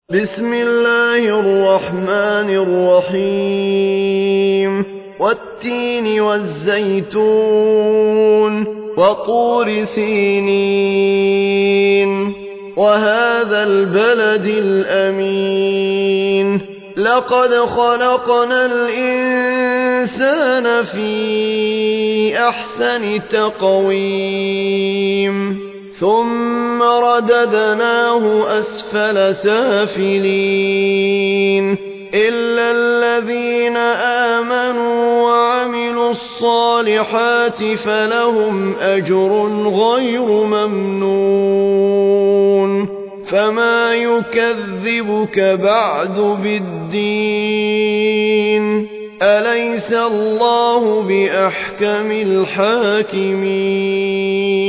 بسم الله الرحمن الرحيم والتين والزيتون وطور سينين وهذا البلد الأمين لقد خلقنا الإنسان في أحسن تقويم ثم رددناه أسفل سافلين إلا الذين آمنوا وعملوا الصالحات فلهم أجر غير ممنون فما يكذبك بعد بالدين أليس الله بأحكم الحاكمين